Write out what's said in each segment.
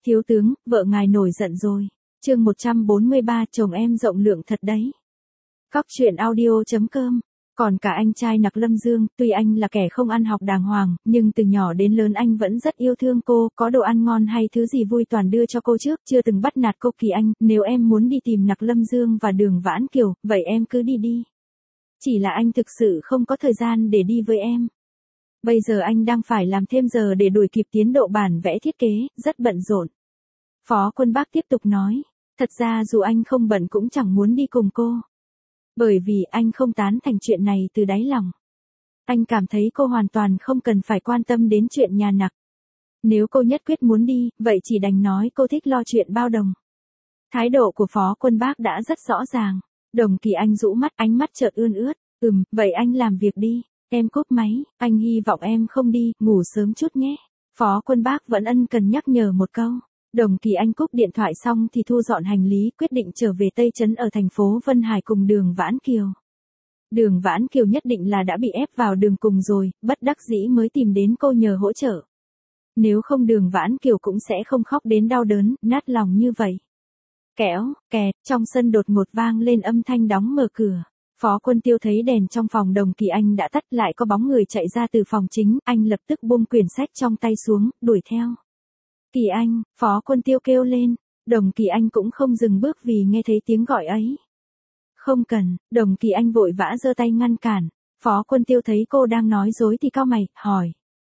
Thiếu tướng, vợ ngài nổi giận rồi. Chương 143, chồng em rộng lượng thật đấy. Cóc truyện audio.com. Còn cả anh trai Nặc Lâm Dương, tuy anh là kẻ không ăn học đàng hoàng, nhưng từ nhỏ đến lớn anh vẫn rất yêu thương cô, có đồ ăn ngon hay thứ gì vui toàn đưa cho cô trước, chưa từng bắt nạt cô. Kỳ Anh, nếu em muốn đi tìm Nặc Lâm Dương và Đường Vãn Kiều, vậy em cứ đi đi. Chỉ là anh thực sự không có thời gian để đi với em. Bây giờ anh đang phải làm thêm giờ để đuổi kịp tiến độ bản vẽ thiết kế, rất bận rộn. Phó Quân Bác tiếp tục nói, thật ra dù anh không bận cũng chẳng muốn đi cùng cô. Bởi vì anh không tán thành chuyện này từ đáy lòng. Anh cảm thấy cô hoàn toàn không cần phải quan tâm đến chuyện nhà Nặc. Nếu cô nhất quyết muốn đi, vậy chỉ đành nói cô thích lo chuyện bao đồng. Thái độ của Phó Quân Bác đã rất rõ ràng. Đồng Kỳ Anh rũ mắt, ánh mắt chợt ươn ướt. Vậy anh làm việc đi. Em cúp máy, anh hy vọng em không đi, ngủ sớm chút nhé. Phó Quân Bác vẫn ân cần nhắc nhở một câu. Đồng Kỳ Anh cúp điện thoại xong thì thu dọn hành lý, quyết định trở về Tây Trấn ở thành phố Vân Hải cùng Đường Vãn Kiều. Đường Vãn Kiều nhất định là đã bị ép vào đường cùng rồi, bất đắc dĩ mới tìm đến cô nhờ hỗ trợ. Nếu không Đường Vãn Kiều cũng sẽ không khóc đến đau đớn, nát lòng như vậy. Kéo, kẹt, trong sân đột ngột vang lên âm thanh đóng mở cửa. Phó Quân Tiêu thấy đèn trong phòng Đồng Kỳ Anh đã tắt, lại có bóng người chạy ra từ phòng chính, anh lập tức buông quyển sách trong tay xuống, đuổi theo. Kỳ Anh, Phó Quân Tiêu kêu lên, Đồng Kỳ Anh cũng không dừng bước vì nghe thấy tiếng gọi ấy. Không cần, Đồng Kỳ Anh vội vã giơ tay ngăn cản, Phó Quân Tiêu thấy cô đang nói dối thì cau mày, hỏi.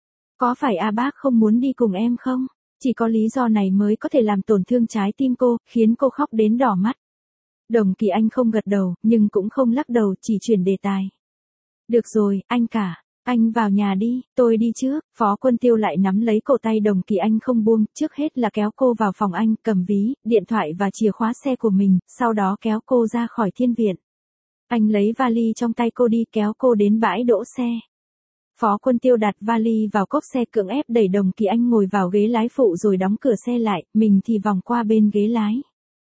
Có phải A Bác không muốn đi cùng em không? Chỉ có lý do này mới có thể làm tổn thương trái tim cô, khiến cô khóc đến đỏ mắt. Đồng Kỳ Anh không gật đầu, nhưng cũng không lắc đầu, chỉ chuyển đề tài. Được rồi, anh cả. Anh vào nhà đi, tôi đi trước. Phó Quân Tiêu lại nắm lấy cổ tay Đồng Kỳ Anh không buông, trước hết là kéo cô vào phòng anh, cầm ví, điện thoại và chìa khóa xe của mình, sau đó kéo cô ra khỏi thiên viện. Anh lấy vali trong tay cô đi, kéo cô đến bãi đỗ xe. Phó Quân Tiêu đặt vali vào cốp xe, cưỡng ép đẩy Đồng Kỳ Anh ngồi vào ghế lái phụ rồi đóng cửa xe lại, mình thì vòng qua bên ghế lái.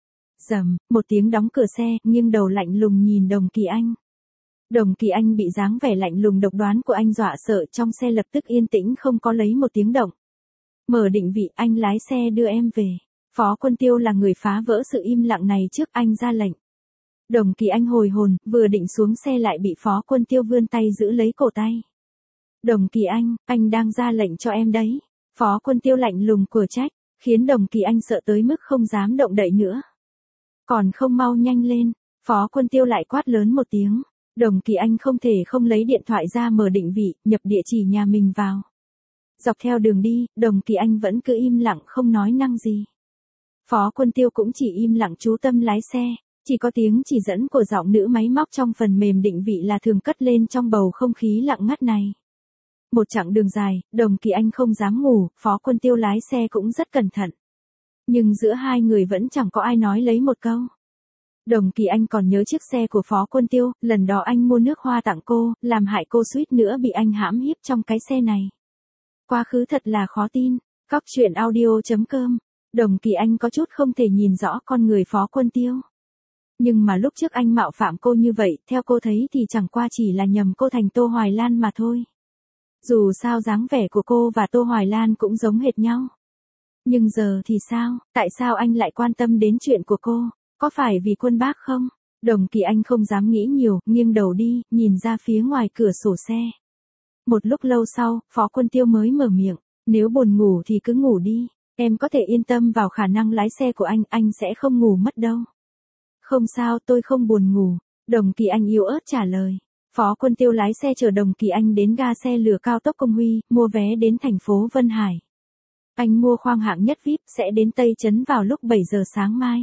Rầm, một tiếng đóng cửa xe, nghiêng đầu lạnh lùng nhìn Đồng Kỳ Anh. Đồng Kỳ Anh bị dáng vẻ lạnh lùng độc đoán của anh dọa sợ, trong xe lập tức yên tĩnh không có lấy một tiếng động. Mở định vị, anh lái xe đưa em về. Phó Quân Tiêu là người phá vỡ sự im lặng này trước, anh ra lệnh. Đồng Kỳ Anh hồi hồn, vừa định xuống xe lại bị Phó Quân Tiêu vươn tay giữ lấy cổ tay. Đồng Kỳ anh đang ra lệnh cho em đấy. Phó Quân Tiêu lạnh lùng của trách, khiến Đồng Kỳ Anh sợ tới mức không dám động đậy nữa. Còn không mau nhanh lên, Phó Quân Tiêu lại quát lớn một tiếng. Đồng Kỳ Anh không thể không lấy điện thoại ra mở định vị, nhập địa chỉ nhà mình vào. Dọc theo đường đi, Đồng Kỳ Anh vẫn cứ im lặng không nói năng gì. Phó Quân Tiêu cũng chỉ im lặng chú tâm lái xe, chỉ có tiếng chỉ dẫn của giọng nữ máy móc trong phần mềm định vị là thường cất lên trong bầu không khí lặng ngắt này. Một chặng đường dài, Đồng Kỳ Anh không dám ngủ, Phó Quân Tiêu lái xe cũng rất cẩn thận. Nhưng giữa hai người vẫn chẳng có ai nói lấy một câu. Đồng Kỳ Anh còn nhớ chiếc xe của Phó Quân Tiêu, lần đó anh mua nước hoa tặng cô, làm hại cô suýt nữa bị anh hãm hiếp trong cái xe này. Quá khứ thật là khó tin. Cóc truyện audio.com. Đồng Kỳ Anh có chút không thể nhìn rõ con người Phó Quân Tiêu. Nhưng mà lúc trước anh mạo phạm cô như vậy, theo cô thấy thì chẳng qua chỉ là nhầm cô thành Tô Hoài Lan mà thôi. Dù sao dáng vẻ của cô và Tô Hoài Lan cũng giống hệt nhau. Nhưng giờ thì sao, tại sao anh lại quan tâm đến chuyện của cô? Có phải vì Quân Bác không? Đồng Kỳ Anh không dám nghĩ nhiều, nghiêng đầu đi, nhìn ra phía ngoài cửa sổ xe. Một lúc lâu sau, Phó Quân Tiêu mới mở miệng. Nếu buồn ngủ thì cứ ngủ đi. Em có thể yên tâm vào khả năng lái xe của anh sẽ không ngủ mất đâu. Không sao, tôi không buồn ngủ. Đồng Kỳ Anh yếu ớt trả lời. Phó Quân Tiêu lái xe chở Đồng Kỳ Anh đến ga xe lửa cao tốc Công Huy, mua vé đến thành phố Vân Hải. Anh mua khoang hạng nhất VIP, sẽ đến Tây Trấn vào lúc 7 giờ sáng mai.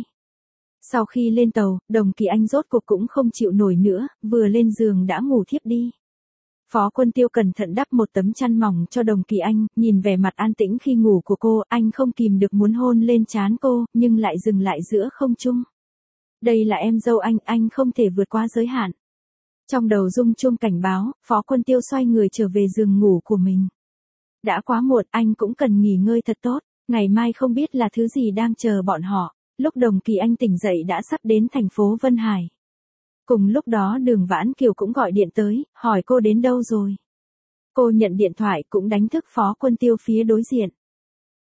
Sau khi lên tàu, Đồng Kỳ Anh rốt cuộc cũng không chịu nổi nữa, vừa lên giường đã ngủ thiếp đi. Phó Quân Tiêu cẩn thận đắp một tấm chăn mỏng cho Đồng Kỳ Anh, nhìn vẻ mặt an tĩnh khi ngủ của cô, anh không kìm được muốn hôn lên trán cô, nhưng lại dừng lại giữa không trung. Đây là em dâu anh không thể vượt qua giới hạn. Trong đầu rung chuông cảnh báo, Phó Quân Tiêu xoay người trở về giường ngủ của mình. Đã quá muộn, anh cũng cần nghỉ ngơi thật tốt, ngày mai không biết là thứ gì đang chờ bọn họ. Lúc Đồng Kỳ Anh tỉnh dậy đã sắp đến thành phố Vân Hải. Cùng lúc đó Đường Vãn Kiều cũng gọi điện tới, hỏi cô đến đâu rồi. Cô nhận điện thoại cũng đánh thức Phó Quân Tiêu phía đối diện.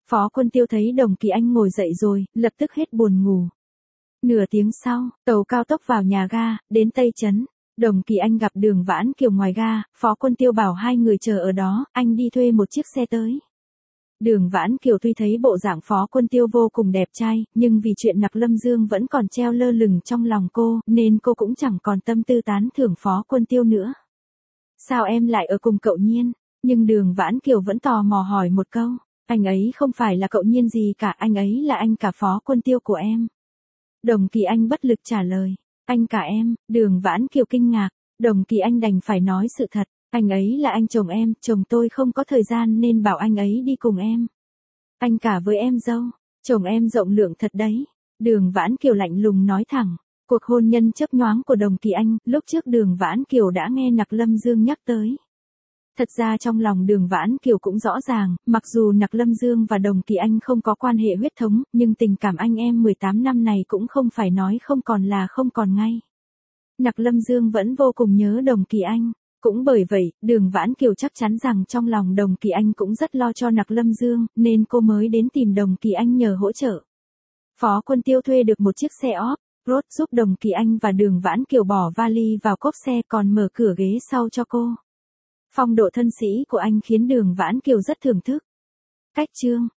Phó Quân Tiêu thấy Đồng Kỳ Anh ngồi dậy rồi, lập tức hết buồn ngủ. Nửa tiếng sau, tàu cao tốc vào nhà ga, đến Tây Trấn. Đồng Kỳ Anh gặp Đường Vãn Kiều ngoài ga, Phó Quân Tiêu bảo hai người chờ ở đó, anh đi thuê một chiếc xe tới. Đường Vãn Kiều tuy thấy bộ dạng Phó Quân Tiêu vô cùng đẹp trai, nhưng vì chuyện Nặc Lâm Dương vẫn còn treo lơ lửng trong lòng cô, nên cô cũng chẳng còn tâm tư tán thưởng Phó Quân Tiêu nữa. Sao em lại ở cùng cậu Nhiên? Nhưng Đường Vãn Kiều vẫn tò mò hỏi một câu. Anh ấy không phải là cậu Nhiên gì cả, anh ấy là anh cả Phó Quân Tiêu của em. Đồng Kỳ Anh bất lực trả lời. Anh cả em, Đường Vãn Kiều kinh ngạc. Đồng Kỳ Anh đành phải nói sự thật. Anh ấy là anh chồng em, chồng tôi không có thời gian nên bảo anh ấy đi cùng em. Anh cả với em dâu, chồng em rộng lượng thật đấy. Đường Vãn Kiều lạnh lùng nói thẳng. Cuộc hôn nhân chớp nhoáng của Đồng Kỳ Anh, lúc trước Đường Vãn Kiều đã nghe Nặc Lâm Dương nhắc tới. Thật ra trong lòng Đường Vãn Kiều cũng rõ ràng, mặc dù Nặc Lâm Dương và Đồng Kỳ Anh không có quan hệ huyết thống, nhưng tình cảm anh em 18 năm này cũng không phải nói không còn là không còn ngay. Nặc Lâm Dương vẫn vô cùng nhớ Đồng Kỳ Anh. Cũng bởi vậy, Đường Vãn Kiều chắc chắn rằng trong lòng Đồng Kỳ Anh cũng rất lo cho Nặc Lâm Dương, nên cô mới đến tìm Đồng Kỳ Anh nhờ hỗ trợ. Phó Quân Tiêu thuê được một chiếc xe off-road giúp Đồng Kỳ Anh và Đường Vãn Kiều bỏ vali vào cốp xe còn mở cửa ghế sau cho cô. Phong độ thân sĩ của anh khiến Đường Vãn Kiều rất thưởng thức. Cách chương